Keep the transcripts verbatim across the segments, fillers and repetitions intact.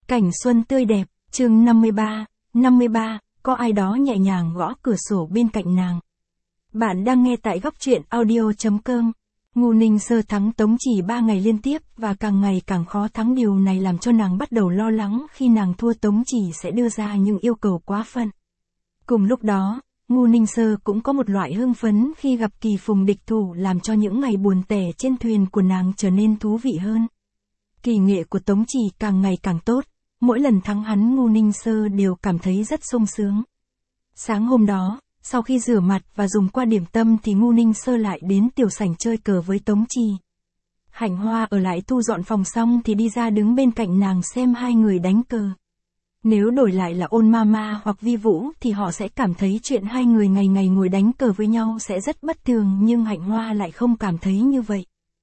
Cảnh xuân tươi đẹp, chương năm mươi ba, năm mươi ba, có ai đó nhẹ nhàng gõ cửa sổ bên cạnh nàng. Bạn đang nghe tại góc truyện audio.com. Ngô Ninh Sơ thắng Tống Chỉ ba ngày liên tiếp và càng ngày càng khó thắng, điều này làm cho nàng bắt đầu lo lắng khi nàng thua Tống Chỉ sẽ đưa ra những yêu cầu quá phận. Cùng lúc đó, Ngô Ninh Sơ cũng có một loại hưng phấn khi gặp kỳ phùng địch thủ, làm cho những ngày buồn tẻ trên thuyền của nàng trở nên thú vị hơn. Kỳ nghệ của Tống Chỉ càng ngày càng tốt, mỗi lần thắng hắn Ngô Ninh Sơ đều cảm thấy rất sung sướng. Sáng hôm đó, sau khi rửa mặt và dùng qua điểm tâm thì Ngô Ninh Sơ lại đến tiểu sảnh chơi cờ với Tống Chỉ. Hạnh Hoa ở lại thu dọn phòng xong thì đi ra đứng bên cạnh nàng xem hai người đánh cờ. Nếu đổi lại là Ôn Mama hoặc Vi Vũ thì họ sẽ cảm thấy chuyện hai người ngày ngày ngồi đánh cờ với nhau sẽ rất bất thường, nhưng Hạnh Hoa lại không cảm thấy như vậy.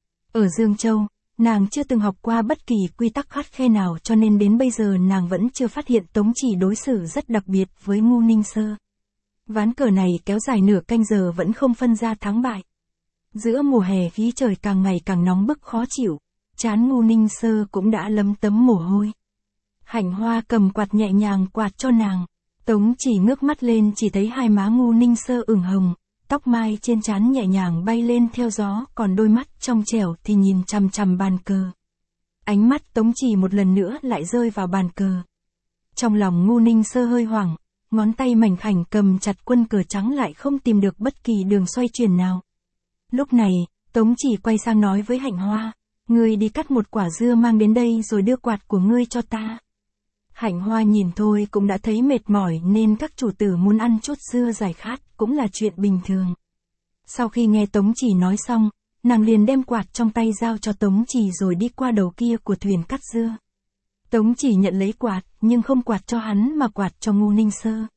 Ở Dương Châu, nàng chưa từng học qua bất kỳ quy tắc khắt khe nào, cho nên đến bây giờ nàng vẫn chưa phát hiện Tống Chỉ đối xử rất đặc biệt với Ngô Ninh Sơ. Ván cờ này kéo dài nửa canh giờ vẫn không phân ra thắng bại. Giữa mùa hè khí trời càng ngày càng nóng bức khó chịu, trán Ngô Ninh Sơ cũng đã lấm tấm mồ hôi. Hạnh Hoa cầm quạt nhẹ nhàng quạt cho nàng. Tống Chỉ ngước mắt lên chỉ thấy hai má Ngô Ninh Sơ ửng hồng, tóc mai trên trán nhẹ nhàng bay lên theo gió, còn đôi mắt trong trẻo thì nhìn chằm chằm bàn cờ. Ánh mắt Tống Chỉ một lần nữa lại rơi vào bàn cờ. Trong lòng Ngô Ninh Sơ hơi hoảng, ngón tay mảnh khảnh cầm chặt quân cờ trắng lại không tìm được bất kỳ đường xoay chuyển nào. Lúc này, Tống Chỉ quay sang nói với Hạnh Hoa, ngươi đi cắt một quả dưa mang đến đây rồi đưa quạt của ngươi cho ta. Hạnh Hoa nhìn thôi cũng đã thấy mệt mỏi, nên các chủ tử muốn ăn chút dưa giải khát cũng là chuyện bình thường. Sau khi nghe Tống Chỉ nói xong, nàng liền đem quạt trong tay giao cho Tống Chỉ rồi đi qua đầu kia của thuyền cắt dưa. Tống Chỉ nhận lấy quạt, nhưng không quạt cho hắn mà quạt cho Ngô Ninh Sơ.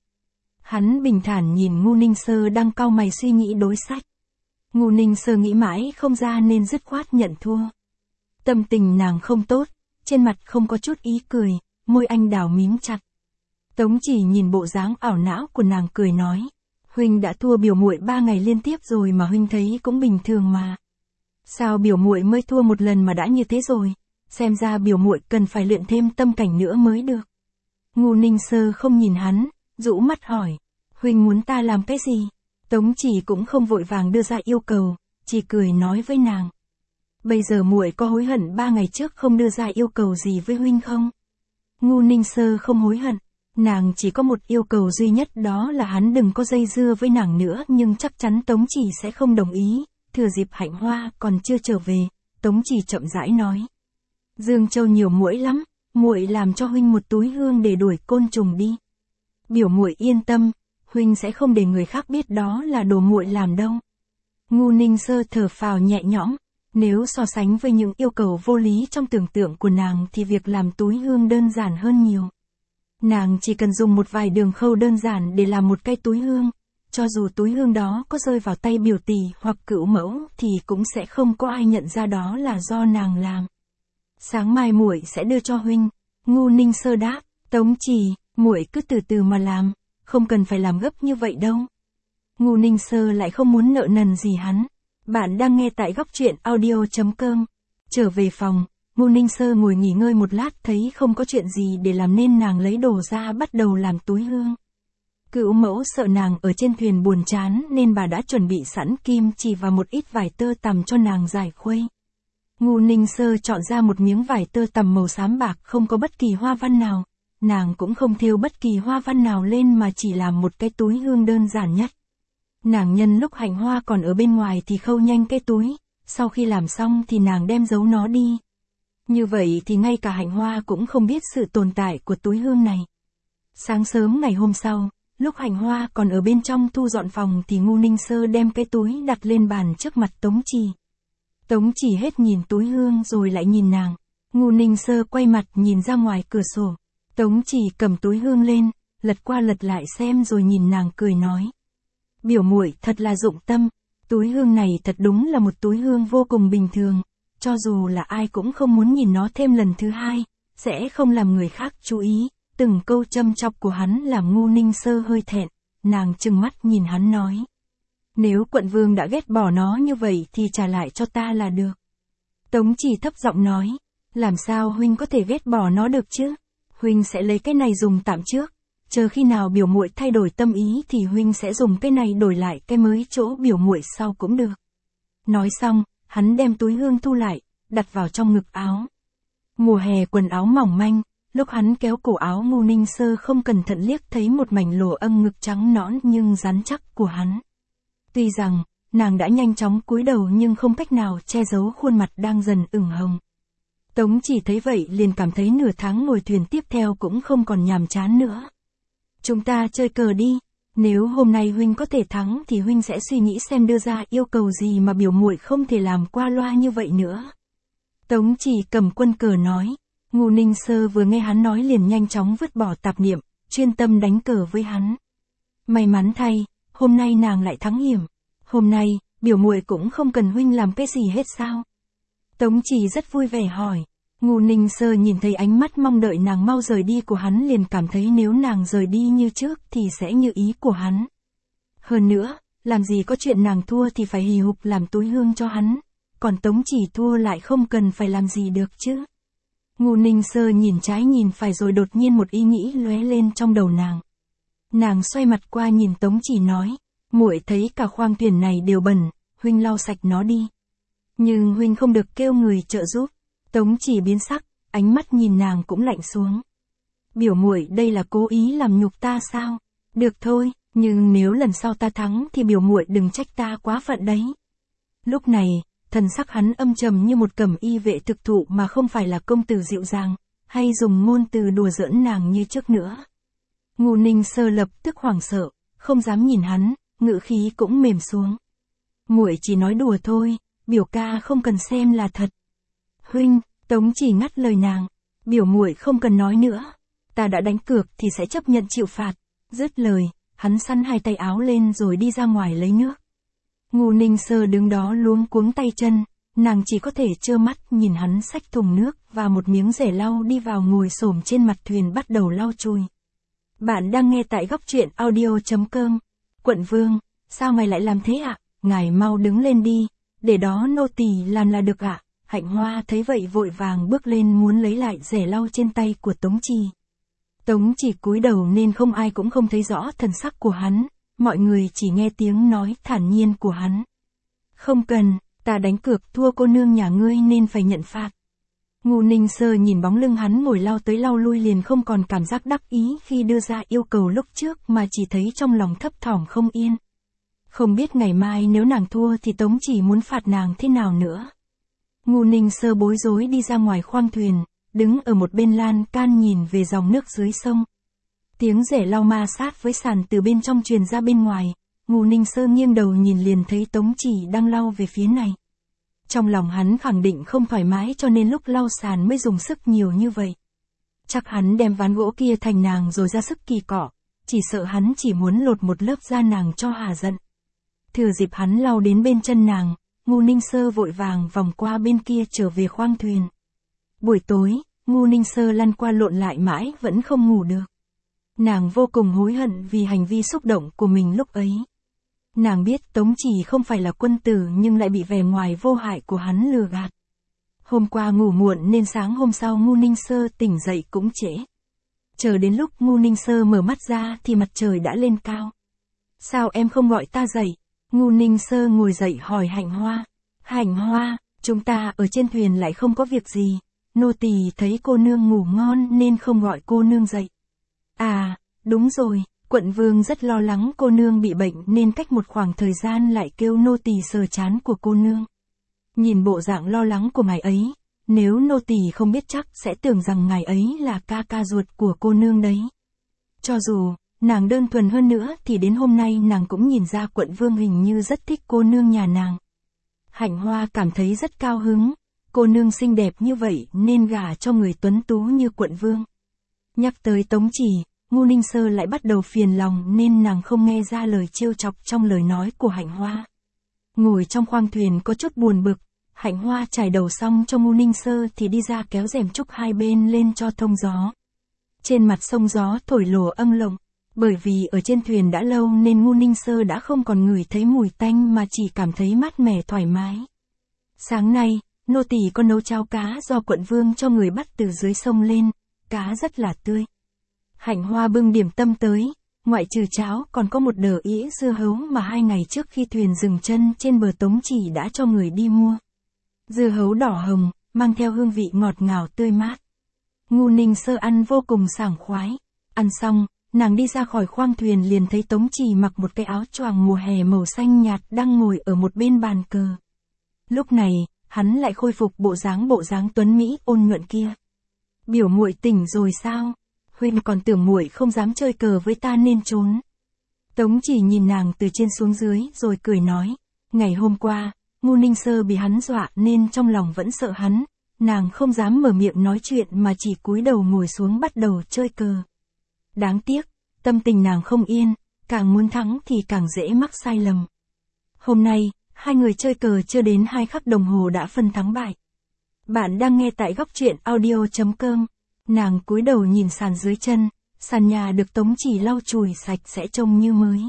Hắn bình thản nhìn Ngô Ninh Sơ đang cau mày suy nghĩ đối sách. Ngô Ninh Sơ nghĩ mãi không ra nên dứt khoát nhận thua. Tâm tình nàng không tốt, trên mặt không có chút ý cười, môi anh đào mím chặt. Tống Chỉ nhìn bộ dáng ảo não của nàng cười nói, huynh đã thua biểu muội ba ngày liên tiếp rồi mà huynh thấy cũng bình thường mà. Sao biểu muội mới thua một lần mà đã như thế rồi, xem ra biểu muội cần phải luyện thêm tâm cảnh nữa mới được. Ngô Ninh Sơ không nhìn hắn, rũ mắt hỏi, huynh muốn ta làm cái gì? Tống Chỉ cũng không vội vàng đưa ra yêu cầu, chỉ cười nói với nàng, bây giờ muội có hối hận ba ngày trước không đưa ra yêu cầu gì với huynh không? Ngô Ninh Sơ không hối hận, nàng chỉ có một yêu cầu duy nhất, đó là hắn đừng có dây dưa với nàng nữa, nhưng chắc chắn Tống Chỉ sẽ không đồng ý. Thừa dịp Hạnh Hoa còn chưa trở về, Tống Chỉ chậm rãi nói, Dương Châu nhiều muỗi lắm, muội làm cho huynh một túi hương để đuổi côn trùng đi. Biểu muội yên tâm, huynh sẽ không để người khác biết đó là đồ muội làm đâu. Ngô Ninh Sơ thở phào nhẹ nhõm. Nếu so sánh với những yêu cầu vô lý trong tưởng tượng của nàng thì việc làm túi hương đơn giản hơn nhiều. Nàng chỉ cần dùng một vài đường khâu đơn giản để làm một cây túi hương, cho dù túi hương đó có rơi vào tay biểu tỷ hoặc cữu mẫu thì cũng sẽ không có ai nhận ra đó là do nàng làm. Sáng mai muội sẽ đưa cho huynh. Ngô Ninh Sơ đáp. Tống Chỉ, muội cứ từ từ mà làm, không cần phải làm gấp như vậy đâu. Ngô Ninh Sơ lại không muốn nợ nần gì hắn. Bạn đang nghe tại góc truyện audio.com. Trở về phòng, Ngô Ninh Sơ ngồi nghỉ ngơi một lát, thấy không có chuyện gì để làm nên nàng lấy đồ ra bắt đầu làm túi hương. Cữu mẫu sợ nàng ở trên thuyền buồn chán nên bà đã chuẩn bị sẵn kim chỉ và một ít vải tơ tằm cho nàng giải khuây. Ngô Ninh Sơ chọn ra một miếng vải tơ tằm màu xám bạc không có bất kỳ hoa văn nào. Nàng cũng không thêu bất kỳ hoa văn nào lên mà chỉ làm một cái túi hương đơn giản nhất. Nàng nhân lúc Hạnh Hoa còn ở bên ngoài thì khâu nhanh cái túi, sau khi làm xong thì nàng đem giấu nó đi. Như vậy thì ngay cả Hạnh Hoa cũng không biết sự tồn tại của túi hương này. Sáng sớm ngày hôm sau, lúc Hạnh Hoa còn ở bên trong thu dọn phòng thì Ngô Ninh Sơ đem cái túi đặt lên bàn trước mặt Tống Chỉ. Tống Chỉ hết nhìn túi hương rồi lại nhìn nàng. Ngô Ninh Sơ quay mặt nhìn ra ngoài cửa sổ. Tống Chỉ cầm túi hương lên, lật qua lật lại xem rồi nhìn nàng cười nói, biểu muội thật là dụng tâm, túi hương này thật đúng là một túi hương vô cùng bình thường, cho dù là ai cũng không muốn nhìn nó thêm lần thứ hai, sẽ không làm người khác chú ý. Từng câu châm chọc của hắn làm Ngô Ninh Sơ hơi thẹn, nàng trừng mắt nhìn hắn nói, nếu quận vương đã ghét bỏ nó như vậy thì trả lại cho ta là được. Tống Chỉ thấp giọng nói, làm sao huynh có thể ghét bỏ nó được chứ? huynh sẽ lấy cái này dùng tạm trước, chờ khi nào biểu muội thay đổi tâm ý thì huynh sẽ dùng cái này đổi lại cái mới chỗ biểu muội sau cũng được. Nói xong, hắn đem túi hương thu lại, đặt vào trong ngực áo. Mùa hè quần áo mỏng manh, lúc hắn kéo cổ áo Ngô Ninh Sơ không cẩn thận liếc thấy một mảnh lỗ âng ngực trắng nõn nhưng rắn chắc của hắn. Tuy rằng, nàng đã nhanh chóng cúi đầu nhưng không cách nào che giấu khuôn mặt đang dần ửng hồng. Tống Chỉ thấy vậy liền cảm thấy nửa tháng ngồi thuyền tiếp theo cũng không còn nhàm chán nữa. Chúng ta chơi cờ đi, nếu hôm nay huynh có thể thắng thì huynh sẽ suy nghĩ xem đưa ra yêu cầu gì mà biểu muội không thể làm qua loa như vậy nữa. Tống Chỉ cầm quân cờ nói. Ngô Ninh Sơ vừa nghe hắn nói liền nhanh chóng vứt bỏ tạp niệm, chuyên tâm đánh cờ với hắn. May mắn thay, hôm nay nàng lại thắng hiểm. Hôm nay, biểu muội cũng không cần huynh làm cái gì hết sao? Tống Chỉ rất vui vẻ hỏi. Ngô Ninh Sơ nhìn thấy ánh mắt mong đợi nàng mau rời đi của hắn liền cảm thấy nếu nàng rời đi như trước thì sẽ như ý của hắn. Hơn nữa, làm gì có chuyện nàng thua thì phải hì hục làm túi hương cho hắn, còn Tống Chỉ thua lại không cần phải làm gì được chứ. Ngô Ninh Sơ nhìn trái nhìn phải rồi đột nhiên một ý nghĩ lóe lên trong đầu nàng. Nàng xoay mặt qua nhìn Tống Chỉ nói, muội thấy cả khoang thuyền này đều bẩn, huynh lau sạch nó đi. Nhưng huynh không được kêu người trợ giúp. Tống Chỉ biến sắc, ánh mắt nhìn nàng cũng lạnh xuống. Biểu muội đây là cố ý làm nhục ta sao? Được thôi, nhưng nếu lần sau ta thắng thì biểu muội đừng trách ta quá phận đấy. Lúc này, thần sắc hắn âm trầm như một cẩm y vệ thực thụ mà không phải là công tử dịu dàng, hay dùng ngôn từ đùa giỡn nàng như trước nữa. Ngô Ninh Sơ lập tức hoảng sợ, không dám nhìn hắn, ngữ khí cũng mềm xuống. Muội chỉ nói đùa thôi, biểu ca không cần xem là thật. Huynh, Tống Chỉ ngắt lời nàng, biểu muội không cần nói nữa, ta đã đánh cược thì sẽ chấp nhận chịu phạt. Dứt lời, hắn xắn hai tay áo lên rồi đi ra ngoài lấy nước. Ngô Ninh Sơ đứng đó luống cuống tay chân, nàng chỉ có thể trơ mắt nhìn hắn xách thùng nước và một miếng rẻ lau đi vào ngồi xổm trên mặt thuyền bắt đầu lau chùi. Bạn đang nghe tại góc truyện audio chấm com. Quận Vương, sao mày lại làm thế ạ? À? Ngài mau đứng lên đi, để đó nô tỳ làm là được ạ. À? Hạnh Hoa thấy vậy vội vàng bước lên muốn lấy lại rẻ lau trên tay của Tống Chỉ. Tống Chỉ cúi đầu nên không ai cũng không thấy rõ thần sắc của hắn, mọi người chỉ nghe tiếng nói thản nhiên của hắn. Không cần, ta đánh cược thua cô nương nhà ngươi nên phải nhận phạt. Ngô Ninh Sơ nhìn bóng lưng hắn ngồi lau tới lau lui liền không còn cảm giác đắc ý khi đưa ra yêu cầu lúc trước mà chỉ thấy trong lòng thấp thỏm không yên. Không biết ngày mai nếu nàng thua thì Tống Chỉ muốn phạt nàng thế nào nữa. Ngô Ninh Sơ bối rối đi ra ngoài khoang thuyền, đứng ở một bên lan can nhìn về dòng nước dưới sông. Tiếng rẻ lau ma sát với sàn từ bên trong truyền ra bên ngoài, Ngô Ninh Sơ nghiêng đầu nhìn liền thấy Tống Chỉ đang lau về phía này. Trong lòng hắn khẳng định không thoải mái cho nên lúc lau sàn mới dùng sức nhiều như vậy. Chắc hắn đem ván gỗ kia thành nàng rồi ra sức kỳ cọ, chỉ sợ hắn chỉ muốn lột một lớp da nàng cho hà giận. Thừa dịp hắn lau đến bên chân nàng, Ngô Ninh Sơ vội vàng vòng qua bên kia trở về khoang thuyền. Buổi tối, Ngô Ninh Sơ lăn qua lộn lại mãi vẫn không ngủ được. Nàng vô cùng hối hận vì hành vi xúc động của mình lúc ấy. Nàng biết Tống Chỉ không phải là quân tử nhưng lại bị vẻ ngoài vô hại của hắn lừa gạt. Hôm qua ngủ muộn nên sáng hôm sau Ngô Ninh Sơ tỉnh dậy cũng trễ. Chờ đến lúc Ngô Ninh Sơ mở mắt ra thì mặt trời đã lên cao. Sao em không gọi ta dậy? Ngô Ninh Sơ ngồi dậy hỏi Hạnh Hoa. Hạnh Hoa, chúng ta ở trên thuyền lại không có việc gì. Nô tỳ thấy cô nương ngủ ngon nên không gọi cô nương dậy. À, đúng rồi, quận vương rất lo lắng cô nương bị bệnh nên cách một khoảng thời gian lại kêu nô tỳ sờ trán của cô nương. Nhìn bộ dạng lo lắng của ngài ấy, nếu nô tỳ không biết chắc sẽ tưởng rằng ngài ấy là ca ca ruột của cô nương đấy. Cho dù, nàng đơn thuần hơn nữa thì đến hôm nay nàng cũng nhìn ra quận vương hình như rất thích cô nương nhà nàng. Hạnh Hoa cảm thấy rất cao hứng, cô nương xinh đẹp như vậy nên gả cho người tuấn tú như quận vương. Nhắc tới Tống Chỉ, Ngô Ninh Sơ lại bắt đầu phiền lòng nên nàng không nghe ra lời trêu chọc trong lời nói của Hạnh Hoa. Ngồi trong khoang thuyền có chút buồn bực, Hạnh Hoa trải đầu xong cho Ngô Ninh Sơ thì đi ra kéo rèm trúc hai bên lên cho thông gió. Trên mặt sông gió thổi lồ âng lộng, bởi vì ở trên thuyền đã lâu nên Ngô Ninh Sơ đã không còn ngửi thấy mùi tanh mà chỉ cảm thấy mát mẻ thoải mái. Sáng nay, nô tỳ có nấu cháo cá do quận vương cho người bắt từ dưới sông lên, cá rất là tươi. Hạnh Hoa bưng điểm tâm tới, ngoại trừ cháo còn có một đờ ĩa dưa hấu mà hai ngày trước khi thuyền dừng chân trên bờ Tống Chỉ đã cho người đi mua. Dưa hấu đỏ hồng, mang theo hương vị ngọt ngào tươi mát. Ngu Ninh Sơ ăn vô cùng sảng khoái. Ăn xong, nàng đi ra khỏi khoang thuyền liền thấy Tống Chỉ mặc một cái áo choàng mùa hè màu xanh nhạt đang ngồi ở một bên bàn cờ. Lúc này, hắn lại khôi phục bộ dáng bộ dáng tuấn mỹ ôn nhuận kia. Biểu muội tỉnh rồi sao? Huynh còn tưởng muội không dám chơi cờ với ta nên trốn. Tống Chỉ nhìn nàng từ trên xuống dưới rồi cười nói, ngày hôm qua, Ngu Ninh Sơ bị hắn dọa nên trong lòng vẫn sợ hắn, nàng không dám mở miệng nói chuyện mà chỉ cúi đầu ngồi xuống bắt đầu chơi cờ. Đáng tiếc, tâm tình nàng không yên, càng muốn thắng thì càng dễ mắc sai lầm. Hôm nay, hai người chơi cờ chưa đến hai khắc đồng hồ đã phân thắng bại. Bạn đang nghe tại góc truyện audio chấm com. Nàng cúi đầu nhìn sàn dưới chân, sàn nhà được Tống Chỉ lau chùi sạch sẽ trông như mới.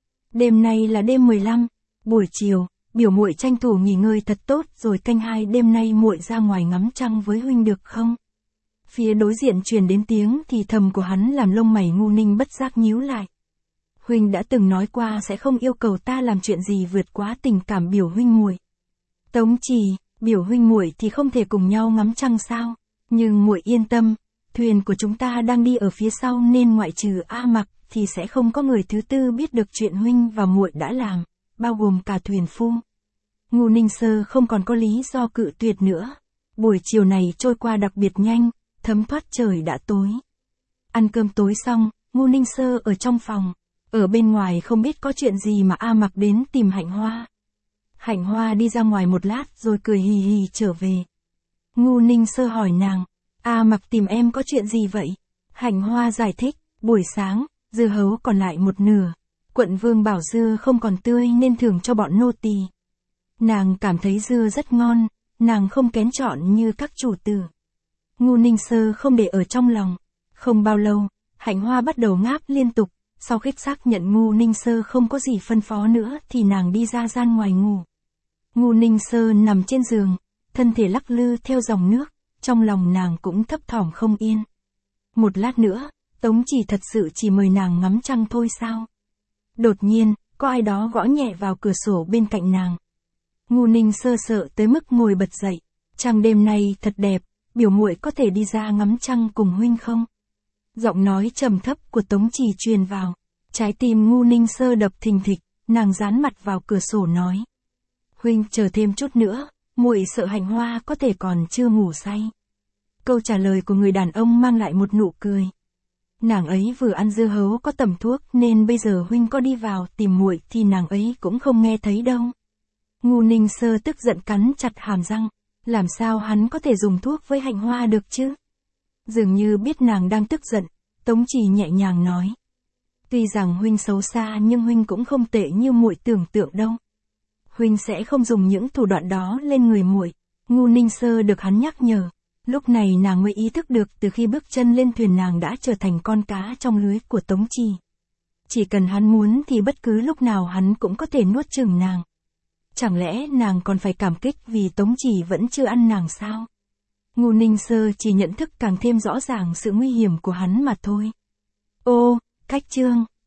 Đêm nay là đêm mười lăm, buổi chiều, biểu muội tranh thủ nghỉ ngơi thật tốt rồi canh hai đêm nay muội ra ngoài ngắm trăng với huynh được không? Phía đối diện truyền đến tiếng thì thầm của hắn làm lông mày Ngu Ninh bất giác nhíu lại. Huynh đã từng nói qua sẽ không yêu cầu ta làm chuyện gì vượt quá tình cảm biểu huynh muội. Tống Chỉ, biểu huynh muội thì không thể cùng nhau ngắm trăng sao? Nhưng muội yên tâm, thuyền của chúng ta đang đi ở phía sau nên ngoại trừ A Mặc thì sẽ không có người thứ tư biết được chuyện huynh và muội đã làm, bao gồm cả thuyền phu. Ngu Ninh Sơ không còn có lý do cự tuyệt nữa. Buổi chiều này trôi qua đặc biệt nhanh, thấm thoát trời đã tối. Ăn cơm tối xong, Ngu Ninh Sơ ở trong phòng, ở bên ngoài không biết có chuyện gì mà A Mặc đến tìm Hạnh Hoa. Hạnh Hoa đi ra ngoài một lát rồi cười hì hì trở về. Ngu Ninh Sơ hỏi nàng, A Mặc tìm em có chuyện gì vậy? Hạnh Hoa giải thích, buổi sáng, dưa hấu còn lại một nửa. Quận Vương bảo dưa không còn tươi nên thưởng cho bọn nô tỳ. Nàng cảm thấy dưa rất ngon, nàng không kén chọn như các chủ tử. Ngu Ninh Sơ không để ở trong lòng. Không bao lâu, Hạnh Hoa bắt đầu ngáp liên tục, sau khi xác nhận Ngu Ninh Sơ không có gì phân phó nữa thì nàng đi ra gian ngoài ngủ. Ngu Ninh Sơ nằm trên giường, thân thể lắc lư theo dòng nước, trong lòng nàng cũng thấp thỏm không yên. Một lát nữa, Tống Chỉ thật sự chỉ mời nàng ngắm trăng thôi sao? Đột nhiên, có ai đó gõ nhẹ vào cửa sổ bên cạnh nàng. Ngu Ninh Sơ sợ tới mức ngồi bật dậy. Trăng đêm nay thật đẹp, biểu muội có thể đi ra ngắm trăng cùng huynh không? Giọng nói trầm thấp của Tống Chỉ truyền vào. Trái tim Ngu Ninh Sơ đập thình thịch, nàng dán mặt vào cửa sổ nói. Huynh chờ thêm chút nữa, muội sợ Hạnh Hoa có thể còn chưa ngủ say. Câu trả lời của người đàn ông mang lại một nụ cười. Nàng ấy vừa ăn dưa hấu có tầm thuốc nên bây giờ huynh có đi vào tìm muội thì nàng ấy cũng không nghe thấy đâu. Ngu Ninh Sơ tức giận cắn chặt hàm răng. Làm sao hắn có thể dùng thuốc với Hạnh Hoa được chứ? Dường như biết nàng đang tức giận, Tống Chỉ nhẹ nhàng nói. Tuy rằng huynh xấu xa nhưng huynh cũng không tệ như muội tưởng tượng đâu. Huynh sẽ không dùng những thủ đoạn đó lên người muội. Ngu Ninh Sơ được hắn nhắc nhở. Lúc này nàng mới ý thức được từ khi bước chân lên thuyền nàng đã trở thành con cá trong lưới của Tống Chỉ. Chỉ cần hắn muốn thì bất cứ lúc nào hắn cũng có thể nuốt chửng nàng. Chẳng lẽ nàng còn phải cảm kích vì Tống Chỉ vẫn chưa ăn nàng sao? Ngu Ninh Sơ chỉ nhận thức càng thêm rõ ràng sự nguy hiểm của hắn mà thôi. Ô, cách chương.